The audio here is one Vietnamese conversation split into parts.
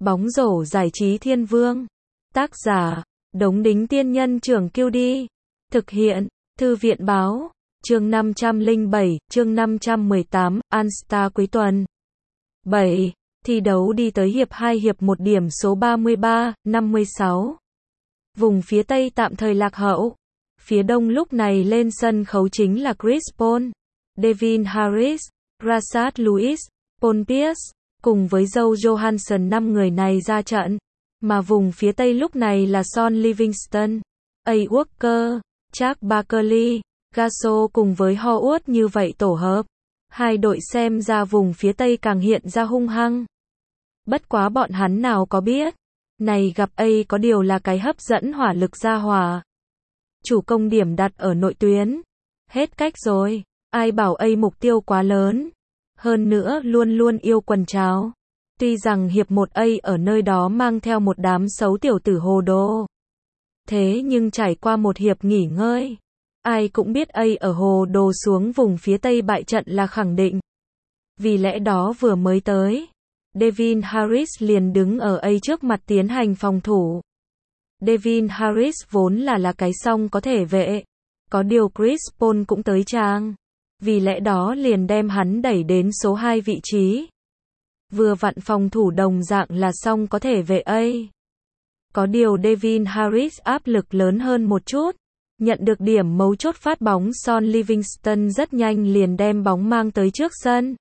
Bóng rổ giải trí thiên vương. Tác giả, Đống Đính Tiên Nhân Trưởng QD. Thực hiện, Thư viện Báo. Chương 507, chương 518, All-Star cuối tuần. 7. Thi đấu đi tới hiệp 2 hiệp 1 điểm số 33-56. Vùng phía Tây tạm thời lạc hậu. Phía Đông lúc này lên sân khấu chính là Chris Paul, Devin Harris, Rashard Lewis, Paul Pierce, cùng với Joe Johansson. 5 người này ra trận. Mà vùng phía Tây lúc này là Shaun Livingston, A. Walker, Charles Barkley, Gasol cùng với Howard. Như vậy tổ hợp hai đội xem ra vùng phía Tây càng hiện ra hung hăng. Bất quá bọn hắn nào có biết, này gặp A có điều là cái hấp dẫn hỏa lực ra hỏa. Chủ công điểm đặt ở nội tuyến. Hết cách rồi, ai bảo A mục tiêu quá lớn. Hơn nữa luôn luôn yêu quần tráo. Tuy rằng hiệp 1 A ở nơi đó mang theo một đám xấu tiểu tử hồ đồ. Thế nhưng trải qua một hiệp nghỉ ngơi, ai cũng biết A ở hồ đồ xuống vùng phía Tây bại trận là khẳng định. Vì lẽ đó vừa mới tới, Devin Harris liền đứng ở A trước mặt tiến hành phòng thủ. Devin Harris vốn là cái song có thể vệ. Có điều Chris Paul cũng tới trang. Vì lẽ đó liền đem hắn đẩy đến số 2 vị trí. Vừa vặn phòng thủ đồng dạng là song có thể vệ A. Có điều Devin Harris áp lực lớn hơn một chút. Nhận được điểm mấu chốt phát bóng, Shaun Livingston rất nhanh liền đem bóng mang tới trước sân.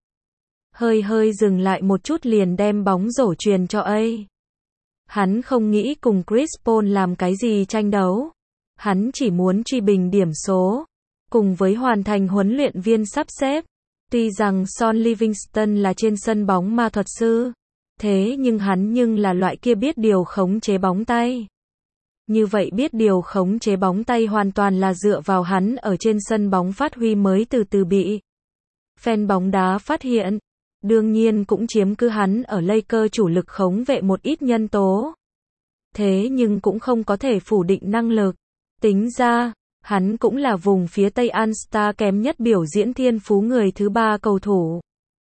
Hơi dừng lại một chút liền đem bóng rổ truyền cho A. Hắn không nghĩ cùng Chris Paul làm cái gì tranh đấu. Hắn chỉ muốn truy bình điểm số, cùng với hoàn thành huấn luyện viên sắp xếp. Tuy rằng Shaun Livingston là trên sân bóng ma thuật sư, thế nhưng hắn là loại kia biết điều khống chế bóng tay. Như vậy biết điều khống chế bóng tay hoàn toàn là dựa vào hắn ở trên sân bóng phát huy mới từ từ bị fan bóng đá phát hiện. Đương nhiên cũng chiếm cứ hắn ở Lakers chủ lực khống vệ một ít nhân tố. Thế nhưng cũng không có thể phủ định năng lực. Tính ra, hắn cũng là vùng phía Tây All-Star kém nhất biểu diễn thiên phú người thứ 3 cầu thủ.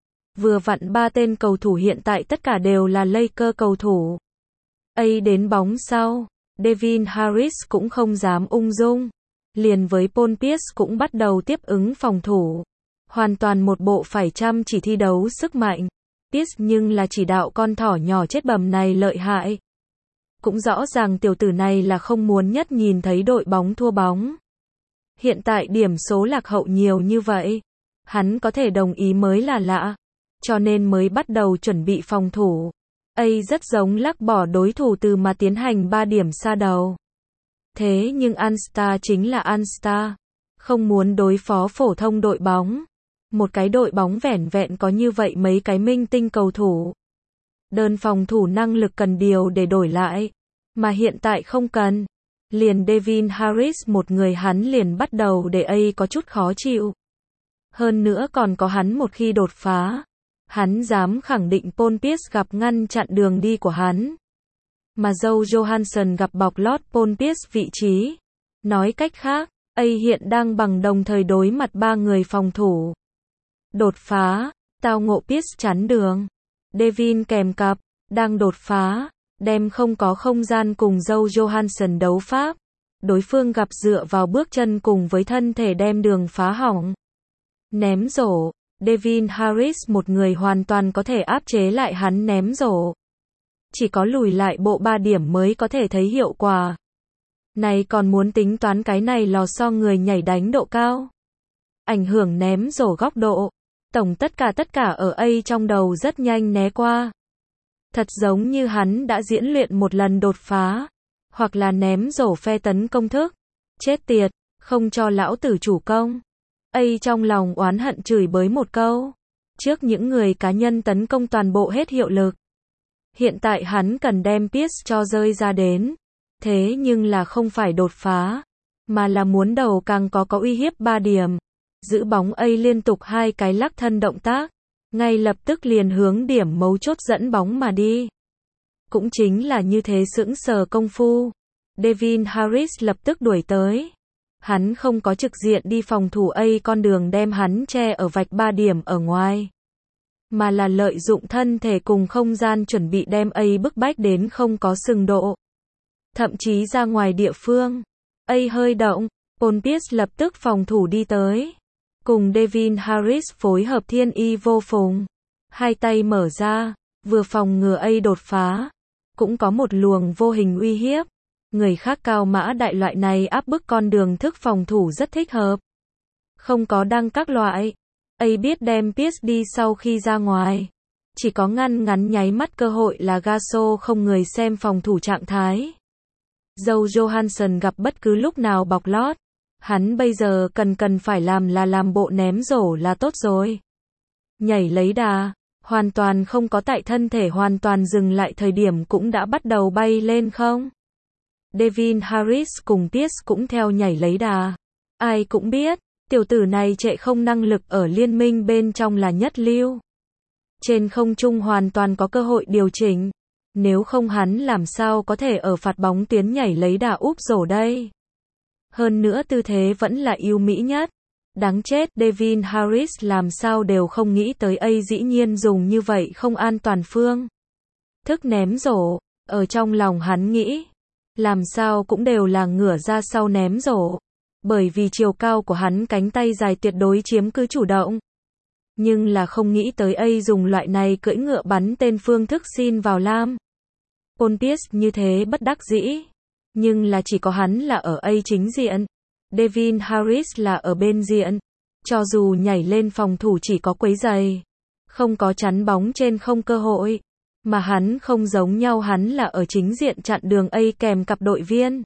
Vừa vặn 3 tên cầu thủ hiện tại tất cả đều là Lakers cầu thủ. A đến bóng sau, Devin Harris cũng không dám ung dung. Liền với Paul Pierce cũng bắt đầu tiếp ứng phòng thủ. Hoàn toàn một bộ phải chăm chỉ thi đấu sức mạnh. Pierce nhưng là chỉ đạo con thỏ nhỏ chết bầm này lợi hại. Cũng rõ ràng tiểu tử này là không muốn nhất nhìn thấy đội bóng thua bóng. Hiện tại điểm số lạc hậu nhiều như vậy, hắn có thể đồng ý mới là lạ. Cho nên mới bắt đầu chuẩn bị phòng thủ. A rất giống lắc bỏ đối thủ từ mà tiến hành 3 điểm xa đầu. Thế nhưng All-Star chính là All-Star. Không muốn đối phó phổ thông đội bóng. Một cái đội bóng vẻn vẹn có như vậy mấy cái minh tinh cầu thủ. Đơn phòng thủ năng lực cần điều để đổi lại. Mà hiện tại không cần. Liền Devin Harris một người hắn liền bắt đầu để A có chút khó chịu. Hơn nữa còn có hắn một khi đột phá. Hắn dám khẳng định Paul Pierce gặp ngăn chặn đường đi của hắn. Mà Joe Johansson gặp bọc lót Paul Pierce vị trí. Nói cách khác, A hiện đang bằng đồng thời đối mặt 3 người phòng thủ. Đột phá, tao ngộ Pierce chắn đường. Devin kèm cặp, đang đột phá, đem không có không gian cùng Joe Johansson đấu pháp. Đối phương gặp dựa vào bước chân cùng với thân thể đem đường phá hỏng. Ném rổ, Devin Harris một người hoàn toàn có thể áp chế lại hắn ném rổ. Chỉ có lùi lại bộ 3 điểm mới có thể thấy hiệu quả. Này còn muốn tính toán cái này lò xo người nhảy đánh độ cao. Ảnh hưởng ném rổ góc độ. Tổng tất cả ở A trong đầu rất nhanh né qua. Thật giống như hắn đã diễn luyện một lần đột phá. Hoặc là ném rổ phe tấn công thức. Chết tiệt, không cho lão tử chủ công. A trong lòng oán hận chửi bới một câu. Trước những người cá nhân tấn công toàn bộ hết hiệu lực. Hiện tại hắn cần đem Pierce cho rơi ra đến. Thế nhưng là không phải đột phá. Mà là muốn đầu càng có uy hiếp 3 điểm. Giữ bóng A liên tục 2 cái lắc thân động tác. Ngay lập tức liền hướng điểm mấu chốt dẫn bóng mà đi. Cũng chính là như thế sững sờ công phu. Devin Harris lập tức đuổi tới. Hắn không có trực diện đi phòng thủ A con đường đem hắn che ở vạch 3 điểm ở ngoài. mà là lợi dụng thân thể cùng không gian chuẩn bị đem A bức bách đến không có sừng độ. Thậm chí ra ngoài địa phương. A hơi động, Paul Pierce lập tức phòng thủ đi tới. Cùng Devin Harris phối hợp thiên y vô phùng. Hai tay mở ra, vừa phòng ngừa A đột phá. Cũng có một luồng vô hình uy hiếp. Người khác cao mã đại loại này áp bức con đường thức phòng thủ rất thích hợp. Không có đăng các loại. A biết đem Pierce đi sau khi ra ngoài. Chỉ có ngắn nháy mắt cơ hội là Gasol không người xem phòng thủ trạng thái. Dâu Johansson gặp bất cứ lúc nào bọc lót. Hắn bây giờ cần phải làm là làm bộ ném rổ là tốt rồi. Nhảy lấy đà, hoàn toàn không có tại thân thể hoàn toàn dừng lại thời điểm cũng đã bắt đầu bay lên không. Devin Harris cùng Pierce cũng theo nhảy lấy đà. Ai cũng biết, tiểu tử này trệ không năng lực ở liên minh bên trong là nhất lưu. Trên không trung hoàn toàn có cơ hội điều chỉnh. Nếu không hắn làm sao có thể ở phạt bóng tuyến nhảy lấy đà úp rổ đây. Hơn nữa tư thế vẫn là ưu mỹ nhất. Đáng chết, Devin Harris làm sao đều không nghĩ tới A dĩ nhiên dùng như vậy không an toàn phương thức ném rổ. Ở trong lòng hắn nghĩ, làm sao cũng đều là ngửa ra sau ném rổ. Bởi vì chiều cao của hắn cánh tay dài tuyệt đối chiếm cứ chủ động. Nhưng là không nghĩ tới A dùng loại này cưỡi ngựa bắn tên phương thức xin vào lam. Paul Pierce như thế bất đắc dĩ. Nhưng là chỉ có hắn là ở A chính diện. Devin Harris là ở bên diện. Cho dù nhảy lên phòng thủ chỉ có quấy giày. Không có chắn bóng trên không cơ hội. Mà hắn không giống nhau, hắn là ở chính diện chặn đường A kèm cặp đội viên.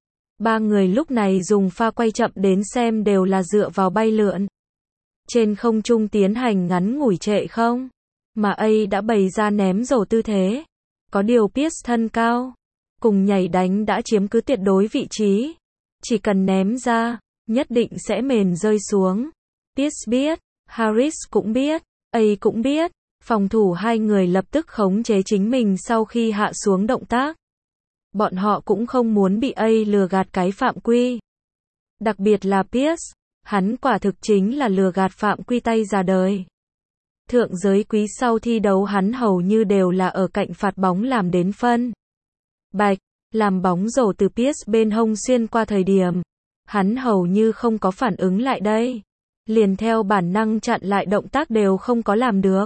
Ba người lúc này dùng pha quay chậm đến xem đều là dựa vào bay lượn. Trên không trung tiến hành ngắn ngủi trệ không. Mà A đã bày ra ném rổ tư thế. Có điều Pierce thân cao. Cùng nhảy đánh đã chiếm cứ tuyệt đối vị trí. Chỉ cần ném ra, nhất định sẽ mềm rơi xuống. Pierce biết, Harris cũng biết, A cũng biết. Phòng thủ hai người lập tức khống chế chính mình sau khi hạ xuống động tác. Bọn họ cũng không muốn bị A lừa gạt cái phạm quy. Đặc biệt là Pierce, hắn quả thực chính là lừa gạt phạm quy tay già đời. Thượng giới quý sau thi đấu hắn hầu như đều là ở cạnh phạt bóng làm đến phân. Bạch, làm bóng rổ từ Pierce bên hông xuyên qua thời điểm. Hắn hầu như không có phản ứng lại đây. Liền theo bản năng chặn lại động tác đều không có làm được.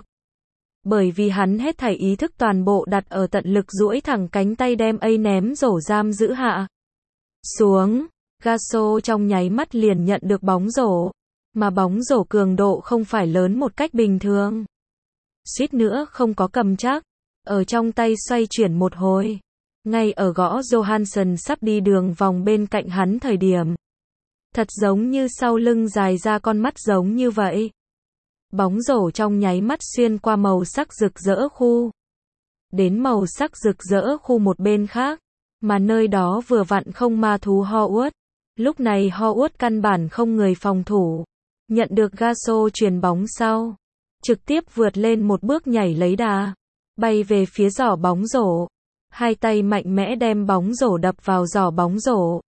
Bởi vì hắn hết thảy ý thức toàn bộ đặt ở tận lực duỗi thẳng cánh tay đem A ném rổ giam giữ hạ. Xuống, Gasol trong nháy mắt liền nhận được bóng rổ. Mà bóng rổ cường độ không phải lớn một cách bình thường. Suýt nữa không có cầm chắc. Ở trong tay xoay chuyển một hồi. Ngay ở gõ Johansson sắp đi đường vòng bên cạnh hắn thời điểm. Thật giống như sau lưng dài ra con mắt giống như vậy. Bóng rổ trong nháy mắt xuyên qua màu sắc rực rỡ khu. Đến màu sắc rực rỡ khu một bên khác. Mà nơi đó vừa vặn không ma thú Howard. Lúc này Howard căn bản không người phòng thủ. Nhận được Gasol chuyền bóng sau. Trực tiếp vượt lên một bước nhảy lấy đà. Bay về phía giỏ bóng rổ. Hai tay mạnh mẽ đem bóng rổ đập vào giỏ bóng rổ.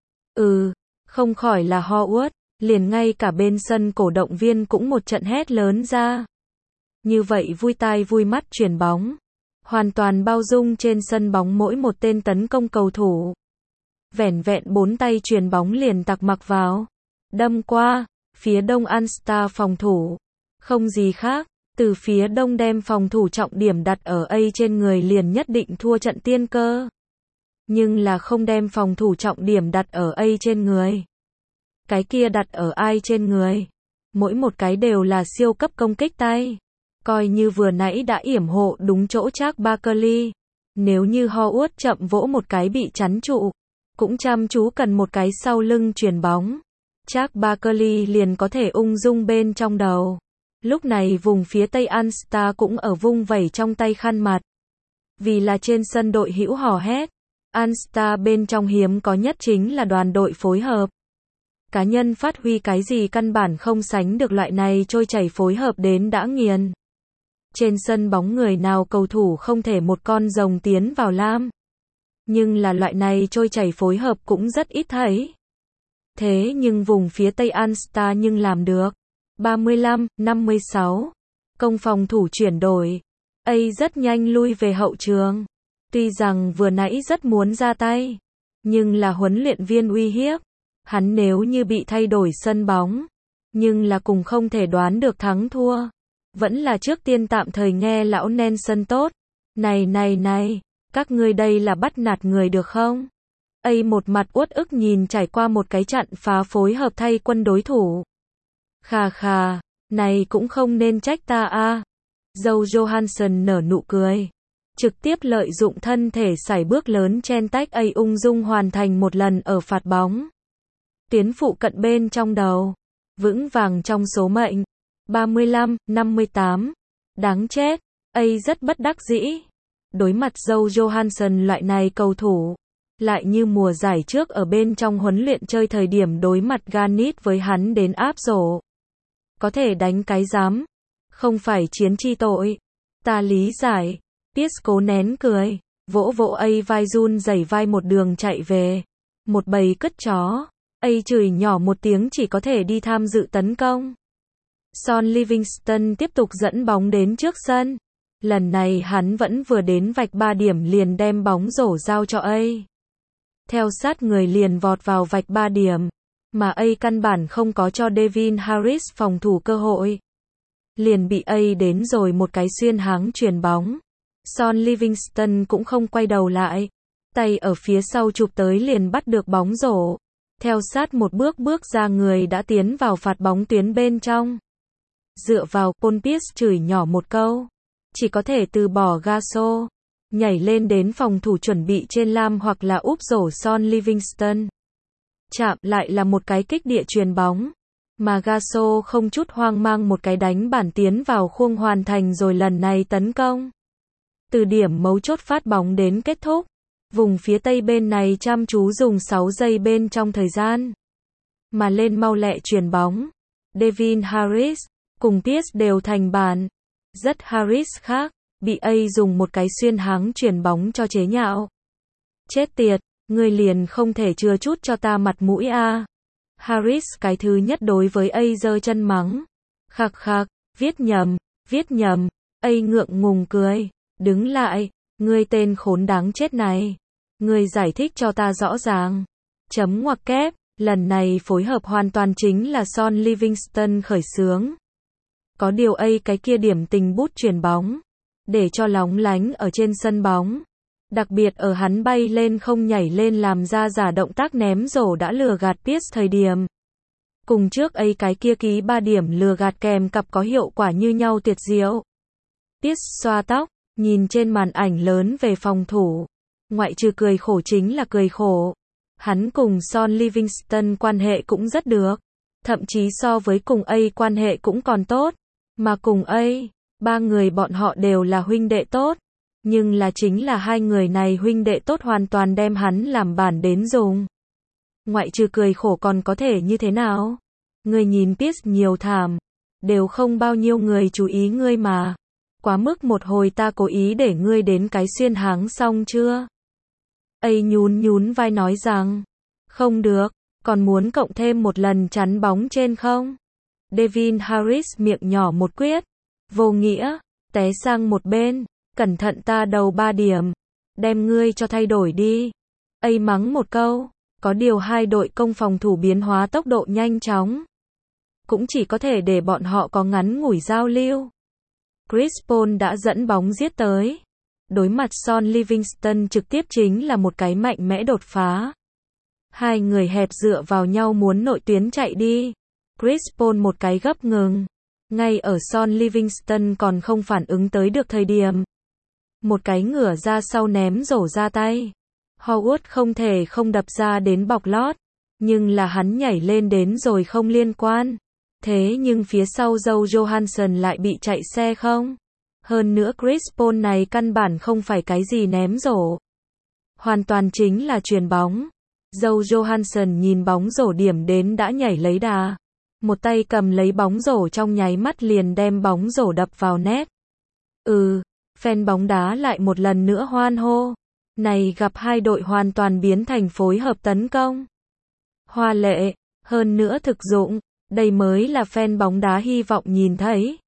Không khỏi là Howard. Liền ngay cả bên sân cổ động viên cũng một trận hét lớn ra. Như vậy vui tai vui mắt chuyền bóng. Hoàn toàn bao dung trên sân bóng mỗi một tên tấn công cầu thủ. Vẻn vẹn 4 tay chuyền bóng liền tặc mặc vào. Đâm qua. Phía đông All-Star phòng thủ. Không gì khác. Từ phía đông đem phòng thủ trọng điểm đặt ở A trên người liền nhất định thua trận tiên cơ. Nhưng là không đem phòng thủ trọng điểm đặt ở A trên người. Cái kia đặt ở ai trên người. Mỗi một cái đều là siêu cấp công kích tay. Coi như vừa nãy đã yểm hộ đúng chỗ Charles Barkley. Nếu như Howard chậm vỗ một cái bị chắn trụ. Cũng chăm chú cần một cái sau lưng chuyền bóng. Charles Barkley liền có thể ung dung bên trong đầu. Lúc này vùng phía Tây All-Star cũng ở vung vẩy trong tay khăn mặt. Vì là trên sân đội hữu hò hét. All-Star bên trong hiếm có nhất chính là đoàn đội phối hợp. Cá nhân phát huy cái gì căn bản không sánh được loại này trôi chảy phối hợp đến đã nghiền. Trên sân bóng người nào cầu thủ không thể một con rồng tiến vào lam. Nhưng là loại này trôi chảy phối hợp cũng rất ít thấy. Thế nhưng vùng phía Tây All-Star nhưng làm được. 35-56. công phòng thủ chuyển đổi. A rất nhanh lui về hậu trường. Tuy rằng vừa nãy rất muốn ra tay, nhưng là huấn luyện viên uy hiếp. Hắn nếu như bị thay đổi sân bóng, nhưng là cùng không thể đoán được thắng thua. Vẫn là trước tiên tạm thời nghe lão Nelson tốt. Này, các ngươi đây là bắt nạt người được không? A một mặt uất ức nhìn trải qua một cái trận phá phối hợp thay quân đối thủ. Khà, này cũng không nên trách ta a. Joe Johansson nở nụ cười. Trực tiếp lợi dụng thân thể sải bước lớn chen tách A ung dung hoàn thành một lần ở phạt bóng. Tiến phụ cận bên trong đầu. Vững vàng trong số mệnh. 35-58. Đáng chết. A rất bất đắc dĩ. Đối mặt Joe Johansson loại này cầu thủ. Lại như mùa giải trước ở bên trong huấn luyện chơi thời điểm đối mặt Garnett với hắn đến áp rổ. Có thể đánh cái dám. Không phải chiến chi tội. Ta lý giải. Pierce cố nén cười. Vỗ A vai run rẩy vai một đường chạy về. Một bầy cất chó. A chửi nhỏ một tiếng chỉ có thể đi tham dự tấn công. Son Livingston tiếp tục dẫn bóng đến trước sân. Lần này hắn vẫn vừa đến vạch 3 điểm liền đem bóng rổ giao cho A. Theo sát người liền vọt vào vạch 3 điểm. Mà A căn bản không có cho Devin Harris phòng thủ cơ hội. Liền bị A đến rồi một cái xuyên háng chuyền bóng. Son Livingston cũng không quay đầu lại. Tay ở phía sau chụp tới liền bắt được bóng rổ. Theo sát một bước ra người đã tiến vào phạt bóng tuyến bên trong. Dựa vào, Paul Pierce chửi nhỏ một câu. Chỉ có thể từ bỏ Gasol. Nhảy lên đến phòng thủ chuẩn bị trên lam hoặc là úp rổ Son Livingston. Chạm lại là một cái kích địa chuyền bóng. Mà Gasol không chút hoang mang một cái đánh bản tiến vào khuôn hoàn thành rồi lần này tấn công. Từ điểm mấu chốt phát bóng đến kết thúc. Vùng phía tây bên này chăm chú dùng 6 giây bên trong thời gian. Mà lên mau lẹ chuyền bóng. Devin Harris cùng Pierce đều thành bàn. Rất Harris khác. Bị A dùng một cái xuyên háng chuyền bóng cho chế nhạo. Chết tiệt, ngươi liền không thể chừa chút cho ta mặt mũi a. Harris cái thứ nhất đối với A giơ chân mắng. Khạc, viết nhầm. A ngượng ngùng cười. Đứng lại, ngươi tên khốn đáng chết này. Ngươi giải thích cho ta rõ ràng. Chấm ngoặc kép, lần này phối hợp hoàn toàn chính là Son Livingston khởi xướng. Có điều A cái kia điểm tình bút chuyền bóng. Để cho lóng lánh ở trên sân bóng. Đặc biệt ở hắn bay lên không nhảy lên làm ra giả động tác ném rổ đã lừa gạt Pierce thời điểm. Cùng trước A cái kia ký 3 điểm lừa gạt kèm cặp có hiệu quả như nhau tuyệt diệu. Pierce xoa tóc, nhìn trên màn ảnh lớn về phòng thủ. Ngoại trừ cười khổ chính là cười khổ. Hắn cùng Son Livingston quan hệ cũng rất được. Thậm chí so với cùng A quan hệ cũng còn tốt. Mà cùng A, 3 người bọn họ đều là huynh đệ tốt. Nhưng là chính là hai người này huynh đệ tốt hoàn toàn đem hắn làm bản đến dùng. Ngoại trừ cười khổ còn có thể như thế nào? Ngươi nhìn Pierce nhiều thảm. Đều không bao nhiêu người chú ý ngươi mà. Quá mức một hồi ta cố ý để ngươi đến cái xuyên háng xong chưa? A nhún vai nói rằng. Không được, còn muốn cộng thêm một lần chắn bóng trên không? Devin Harris miệng nhỏ một quyết. Vô nghĩa, té sang một bên. Cẩn thận ta đầu 3 điểm. Đem ngươi cho thay đổi đi. A mắng một câu. Có điều hai đội công phòng thủ biến hóa tốc độ nhanh chóng. Cũng chỉ có thể để bọn họ có ngắn ngủi giao lưu. Chris Paul đã dẫn bóng giết tới. Đối mặt Son Livingston trực tiếp chính là một cái mạnh mẽ đột phá. Hai người hẹp dựa vào nhau muốn nội tuyến chạy đi. Chris Paul một cái gấp ngừng. Ngay ở Son Livingston còn không phản ứng tới được thời điểm. Một cái ngửa ra sau ném rổ ra tay. Howard không thể không đập ra đến bọc lót. Nhưng là hắn nhảy lên đến rồi không liên quan. Thế nhưng phía sau Joe Johansson lại bị chạy xe không. Hơn nữa Chris Paul này căn bản không phải cái gì ném rổ. Hoàn toàn chính là chuyền bóng. Joe Johansson nhìn bóng rổ điểm đến đã nhảy lấy đà. Một tay cầm lấy bóng rổ trong nháy mắt liền đem bóng rổ đập vào net. Fan bóng đá lại một lần nữa hoan hô. Này gặp hai đội hoàn toàn biến thành phối hợp tấn công. Hoa lệ, hơn nữa thực dụng, đây mới là fan bóng đá hy vọng nhìn thấy.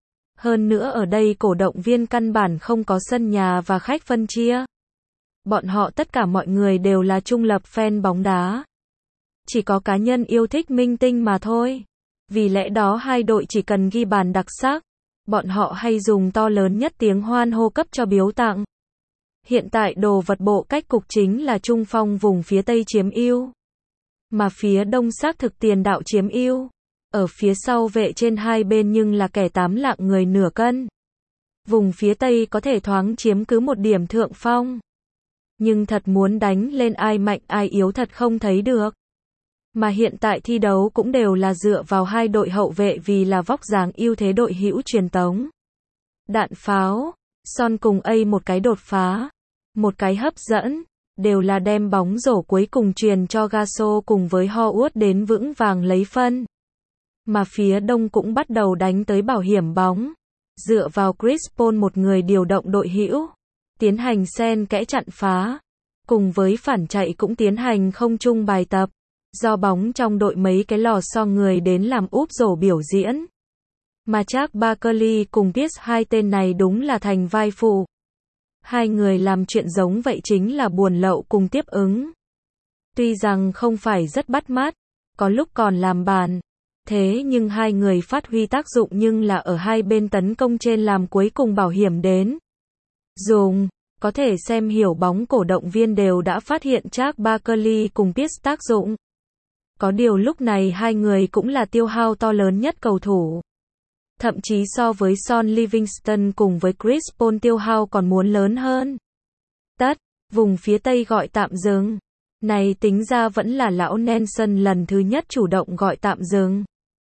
Hơn nữa ở đây cổ động viên căn bản không có sân nhà và khách phân chia. Bọn họ tất cả mọi người đều là trung lập fan bóng đá. Chỉ có cá nhân yêu thích minh tinh mà thôi. Vì lẽ đó hai đội chỉ cần ghi bàn đặc sắc, bọn họ hay dùng to lớn nhất tiếng hoan hô cấp cho biếu tặng. Hiện tại đồ vật bộ cách cục chính là trung phong vùng phía Tây chiếm ưu. Mà phía Đông xác thực tiền đạo chiếm ưu. Ở phía sau vệ trên hai bên nhưng là kẻ 8 lạng người nửa cân. Vùng phía Tây có thể thoáng chiếm cứ một điểm thượng phong. Nhưng thật muốn đánh lên ai mạnh ai yếu thật không thấy được. Mà hiện tại thi đấu cũng đều là dựa vào hai đội hậu vệ vì là vóc dáng ưu thế đội hữu truyền tống. Đạn pháo, Son cùng A một cái đột phá, một cái hấp dẫn, đều là đem bóng rổ cuối cùng truyền cho Gasso cùng với Howard đến vững vàng lấy phân. Mà phía Đông cũng bắt đầu đánh tới bảo hiểm bóng, dựa vào Chris Paul một người điều động đội hữu, tiến hành xen kẽ chặn phá, cùng với phản chạy cũng tiến hành không chung bài tập. Do bóng trong đội mấy cái lò xo người đến làm úp rổ biểu diễn. Mà Charles Barkley cùng Pierce hai tên này đúng là thành vai phụ. Hai người làm chuyện giống vậy chính là buồn lậu cùng tiếp ứng. Tuy rằng không phải rất bắt mắt, có lúc còn làm bàn. Thế nhưng hai người phát huy tác dụng nhưng là ở hai bên tấn công trên làm cuối cùng bảo hiểm đến. Dùng, có thể xem hiểu bóng cổ động viên đều đã phát hiện Charles Barkley cùng Pierce tác dụng. Có điều lúc này hai người cũng là tiêu hao to lớn nhất cầu thủ. Thậm chí so với Son Livingston cùng với Chris Paul tiêu hao còn muốn lớn hơn. Vùng phía Tây gọi tạm dừng. Này tính ra vẫn là lão Nelson lần thứ nhất chủ động gọi tạm dừng.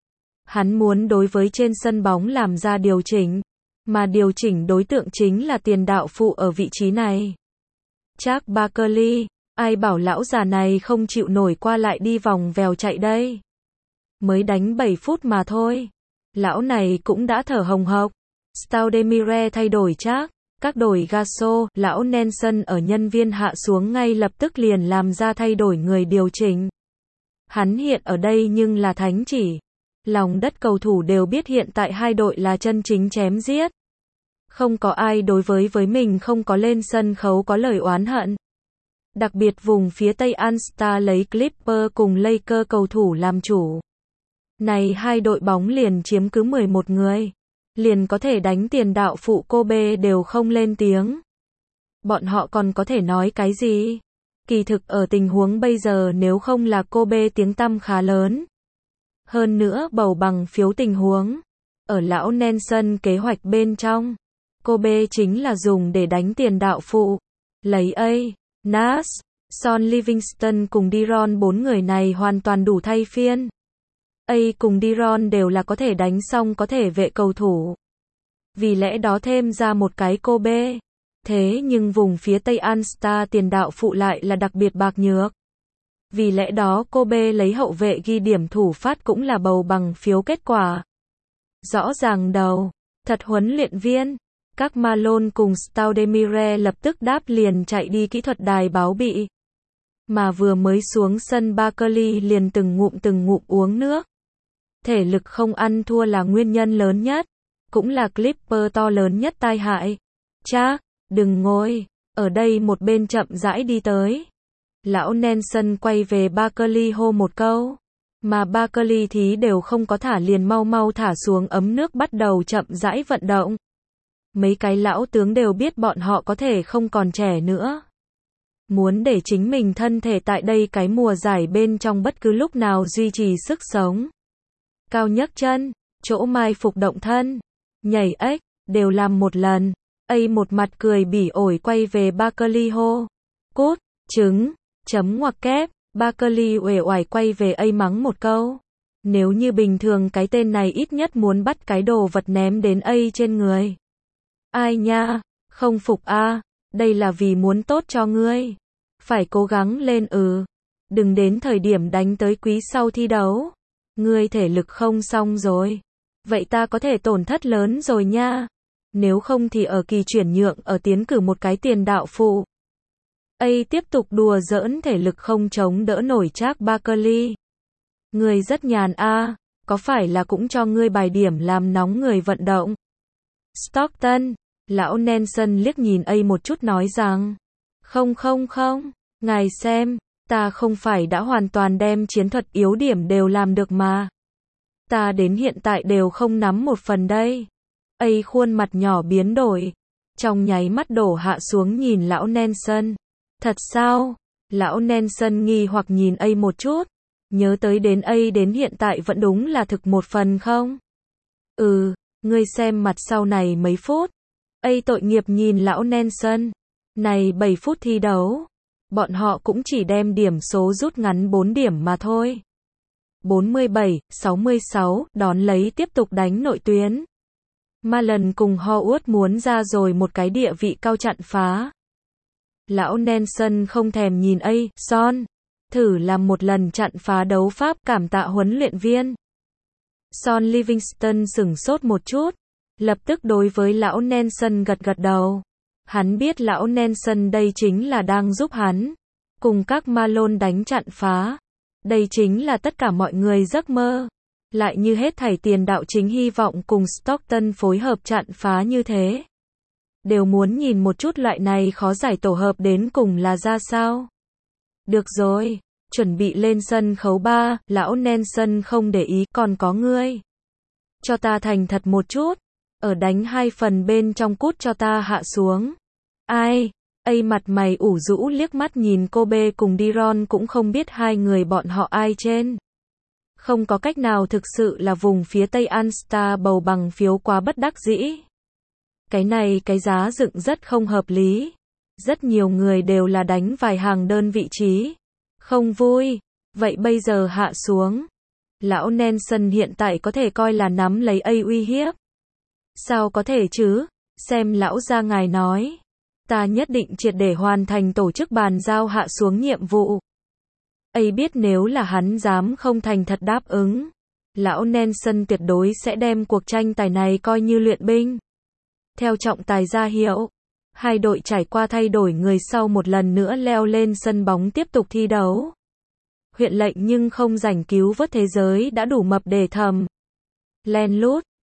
Hắn muốn đối với trên sân bóng làm ra điều chỉnh. Mà điều chỉnh đối tượng chính là tiền đạo phụ ở vị trí này. Charles Barkley. Ai bảo lão già này không chịu nổi qua lại đi vòng vèo chạy đây. Mới đánh 7 phút mà thôi. Lão này cũng đã thở hồng hộc. Stoudemire thay đổi Charles, các đổi Gasso, lão Nelson ở nhân viên hạ xuống ngay lập tức liền làm ra thay đổi người điều chỉnh. Hắn hiện ở đây nhưng là thánh chỉ. Lòng đất cầu thủ đều biết hiện tại hai đội là chân chính chém giết. Không có ai đối với mình không có lên sân khấu có lời oán hận. Đặc biệt vùng phía Tây All-Star lấy Clipper cùng Lakers cầu thủ làm chủ. Này hai đội bóng liền chiếm cứ 11 người. Liền có thể đánh tiền đạo phụ Kobe đều không lên tiếng. Bọn họ còn có thể nói cái gì? Kỳ thực ở tình huống bây giờ nếu không là Kobe tiếng tăm khá lớn. Hơn nữa bầu bằng phiếu tình huống. Ở lão Nelson kế hoạch bên trong. Kobe chính là dùng để đánh tiền đạo phụ. Lấy A. Nash, Son Livingston cùng De'Ron bốn người này hoàn toàn đủ thay phiên. A cùng De'Ron đều là có thể đánh xong có thể vệ cầu thủ. Vì lẽ đó thêm ra một cái Kobe. Thế nhưng vùng phía Tây All-Star tiền đạo phụ lại là đặc biệt bạc nhược. Vì lẽ đó Kobe lấy hậu vệ ghi điểm thủ phát cũng là bầu bằng phiếu kết quả. Rõ ràng đầu, thật huấn luyện viên. Các Malone cùng Stoudemire lập tức đáp liền chạy đi kỹ thuật đài báo bị. Mà vừa mới xuống sân Barkley liền từng ngụm uống nước. Thể lực không ăn thua là nguyên nhân lớn nhất. Cũng là Clipper to lớn nhất tai hại. Cha, đừng ngồi. Ở đây một bên chậm rãi đi tới. Lão Nelson quay về Barkley hô một câu. Mà Barkley thì đều không có thả liền mau thả xuống ấm nước bắt đầu chậm rãi vận động. Mấy cái lão tướng đều biết bọn họ có thể không còn trẻ nữa. Muốn để chính mình thân thể tại đây cái mùa giải bên trong bất cứ lúc nào duy trì sức sống. Cao nhấc chân, chỗ mai phục động thân, nhảy ếch, đều làm một lần. A một mặt cười bỉ ổi quay về Barkley hô. Cút, trứng, chấm ngoặc kép, Barkley uể oải quay về A mắng một câu. Nếu như bình thường cái tên này ít nhất muốn bắt cái đồ vật ném đến A trên người. Ai nha, không phục a, đây là vì muốn tốt cho ngươi. Phải cố gắng lên Đừng đến thời điểm đánh tới quý sau thi đấu. Ngươi thể lực không xong rồi. Vậy ta có thể tổn thất lớn rồi nha. Nếu không thì ở kỳ chuyển nhượng ở tiến cử một cái tiền đạo phụ. A tiếp tục đùa giỡn thể lực không chống đỡ nổi Charles Barkley. Ngươi rất nhàn a, có phải là cũng cho ngươi bài điểm làm nóng người vận động. Stockton. Lão Nelson liếc nhìn A một chút nói rằng, không, ngài xem, ta không phải đã hoàn toàn đem chiến thuật yếu điểm đều làm được mà. Ta đến hiện tại đều không nắm một phần đây. A khuôn mặt nhỏ biến đổi, trong nháy mắt đổ hạ xuống nhìn lão Nelson. Thật sao? Lão Nelson nghi hoặc nhìn A một chút, nhớ tới đến A đến hiện tại vẫn đúng là thực một phần không? Ngươi xem mặt sau này mấy phút. A tội nghiệp nhìn lão Nelson. Này 7 phút thi đấu, bọn họ cũng chỉ đem điểm số rút ngắn 4 điểm mà thôi. 47-66, đón lấy tiếp tục đánh nội tuyến. Marlon cùng Howard muốn ra rồi một cái địa vị cao chặn phá. Lão Nelson không thèm nhìn A, Son, thử làm một lần chặn phá đấu pháp, cảm tạ huấn luyện viên. Son Livingston sửng sốt một chút, lập tức đối với lão Nelson gật gật đầu. Hắn biết lão Nelson đây chính là đang giúp hắn cùng các Malone đánh chặn phá. Đây chính là tất cả mọi người giấc mơ. Lại như hết thảy tiền đạo chính hy vọng cùng Stockton phối hợp chặn phá như thế. Đều muốn nhìn một chút loại này khó giải tổ hợp đến cùng là ra sao. Được rồi, chuẩn bị lên sân khấu 3, lão Nelson không để ý, còn có ngươi. Cho ta thành thật một chút, ở đánh 2 phần bên trong cút cho ta hạ xuống. Ai? A mặt mày ủ rũ liếc mắt nhìn Kobe cùng De'Ron cũng không biết hai người bọn họ ai trên. Không có cách nào, thực sự là vùng phía Tây All-Star bầu bằng phiếu quá bất đắc dĩ. Cái này cái giá dựng rất không hợp lý. Rất nhiều người đều là đánh vài hàng đơn vị trí. Không vui. Vậy bây giờ hạ xuống. Lão Nelson hiện tại có thể coi là nắm lấy A uy hiếp. Sao có thể chứ? Xem lão gia ngài nói. Ta nhất định triệt để hoàn thành tổ chức bàn giao hạ xuống nhiệm vụ. A biết nếu là hắn dám không thành thật đáp ứng, lão Nelson tuyệt đối sẽ đem cuộc tranh tài này coi như luyện binh. Theo trọng tài ra hiệu, hai đội trải qua thay đổi người sau một lần nữa leo lên sân bóng tiếp tục thi đấu. Huyện lệnh nhưng không rảnh cứu vớt thế giới đã đủ mập để thầm. Len lút,